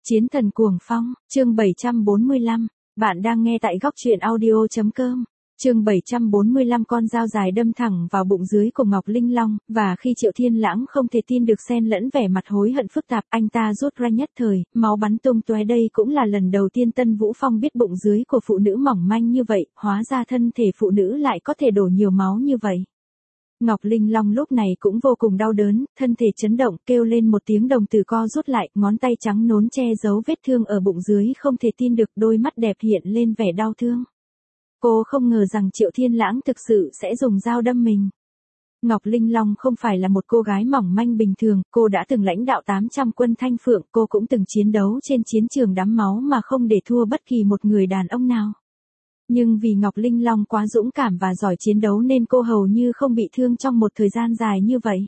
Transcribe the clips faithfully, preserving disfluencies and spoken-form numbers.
Chiến thần cuồng phong, chương bảy trăm bốn mươi lăm, bạn đang nghe tại góc truyện audio chấm com. Chương bảy trăm bốn mươi lăm con dao dài đâm thẳng vào bụng dưới của Ngọc Linh Long, và khi Triệu Thiên Lãng không thể tin được xen lẫn vẻ mặt hối hận phức tạp, anh ta rút ra nhất thời, máu bắn tung tóe. Đây cũng là lần đầu tiên Tân Vũ Phong biết bụng dưới của phụ nữ mỏng manh như vậy, hóa ra thân thể phụ nữ lại có thể đổ nhiều máu như vậy. Ngọc Linh Long lúc này cũng vô cùng đau đớn, thân thể chấn động, kêu lên một tiếng đồng tử co rút lại, ngón tay trắng nốn che giấu vết thương ở bụng dưới, không thể tin được, đôi mắt đẹp hiện lên vẻ đau thương. Cô không ngờ rằng Triệu Thiên Lãng thực sự sẽ dùng dao đâm mình. Ngọc Linh Long không phải là một cô gái mỏng manh bình thường, cô đã từng lãnh đạo tám trăm quân Thanh Phượng, cô cũng từng chiến đấu trên chiến trường đẫm máu mà không để thua bất kỳ một người đàn ông nào. Nhưng vì Ngọc Linh Long quá dũng cảm và giỏi chiến đấu nên cô hầu như không bị thương trong một thời gian dài như vậy.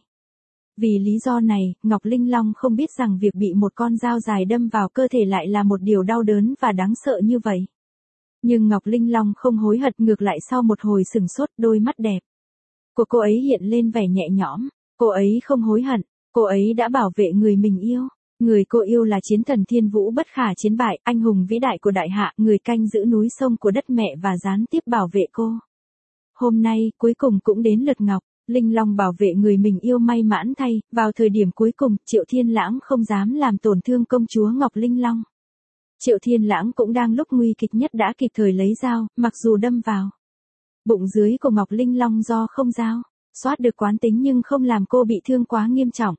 Vì lý do này, Ngọc Linh Long không biết rằng việc bị một con dao dài đâm vào cơ thể lại là một điều đau đớn và đáng sợ như vậy. Nhưng Ngọc Linh Long không hối hận, ngược lại sau một hồi sửng sốt, đôi mắt đẹp của cô ấy hiện lên vẻ nhẹ nhõm. Cô ấy không hối hận, cô ấy đã bảo vệ người mình yêu. Người cô yêu là chiến thần Thiên Vũ bất khả chiến bại, anh hùng vĩ đại của đại hạ, người canh giữ núi sông của đất mẹ và gián tiếp bảo vệ cô. Hôm nay, cuối cùng cũng đến lượt Ngọc Linh Long bảo vệ người mình yêu. May mãn thay, vào thời điểm cuối cùng, Triệu Thiên Lãng không dám làm tổn thương công chúa Ngọc Linh Long. Triệu Thiên Lãng cũng đang lúc nguy kịch nhất đã kịp thời lấy dao, mặc dù đâm vào bụng dưới của Ngọc Linh Long do không dao xoát được quán tính nhưng không làm cô bị thương quá nghiêm trọng.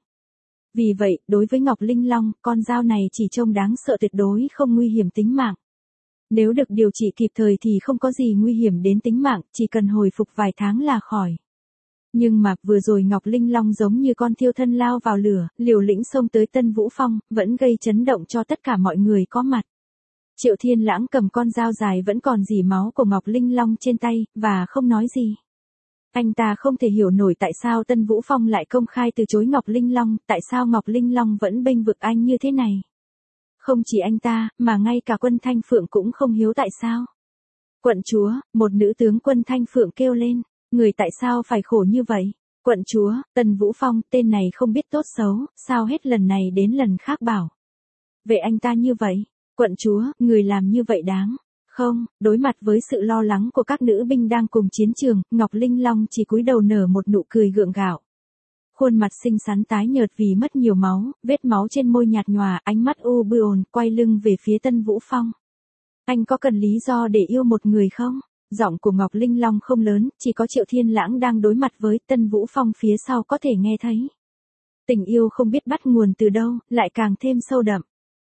Vì vậy, đối với Ngọc Linh Long, con dao này chỉ trông đáng sợ, tuyệt đối không nguy hiểm tính mạng. Nếu được điều trị kịp thời thì không có gì nguy hiểm đến tính mạng, chỉ cần hồi phục vài tháng là khỏi. Nhưng mà vừa rồi Ngọc Linh Long giống như con thiêu thân lao vào lửa, liều lĩnh xông tới Tân Vũ Phong, vẫn gây chấn động cho tất cả mọi người có mặt. Triệu Thiên Lãng cầm con dao dài vẫn còn rỉ máu của Ngọc Linh Long trên tay, và không nói gì. Anh ta không thể hiểu nổi tại sao Tân Vũ Phong lại công khai từ chối Ngọc Linh Long, tại sao Ngọc Linh Long vẫn bênh vực anh như thế này. Không chỉ anh ta, mà ngay cả quân Thanh Phượng cũng không hiểu tại sao. Quận chúa, một nữ tướng quân Thanh Phượng kêu lên, người tại sao phải khổ như vậy? Quận chúa, Tân Vũ Phong, tên này không biết tốt xấu, sao hết lần này đến lần khác bảo vậy anh ta như vậy? Quận chúa, người làm như vậy đáng không? Đối mặt với sự lo lắng của các nữ binh đang cùng chiến trường, Ngọc Linh Long chỉ cúi đầu nở một nụ cười gượng gạo. Khuôn mặt xinh xắn tái nhợt vì mất nhiều máu, vết máu trên môi nhạt nhòa, ánh mắt u buồn, quay lưng về phía Tân Vũ Phong. Anh có cần lý do để yêu một người không? Giọng của Ngọc Linh Long không lớn, chỉ có Triệu Thiên Lãng đang đối mặt với Tân Vũ Phong phía sau có thể nghe thấy. Tình yêu không biết bắt nguồn từ đâu, lại càng thêm sâu đậm.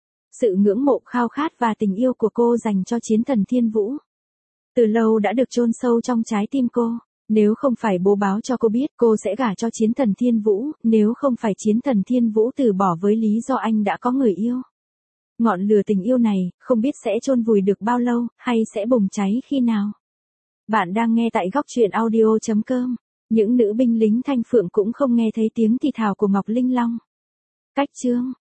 Sự ngưỡng mộ, khao khát và tình yêu của cô dành cho chiến thần Thiên Vũ từ lâu đã được chôn sâu trong trái tim cô. Nếu không phải bố báo cho cô biết cô sẽ gả cho chiến thần Thiên Vũ, nếu không phải chiến thần Thiên Vũ từ bỏ với lý do anh đã có người yêu. Ngọn lửa tình yêu này, không biết sẽ chôn vùi được bao lâu, hay sẽ bùng cháy khi nào. Bạn đang nghe tại góc truyện audio chấm com. Những nữ binh lính Thanh Phượng cũng không nghe thấy tiếng thì thào của Ngọc Linh Long. Cách chương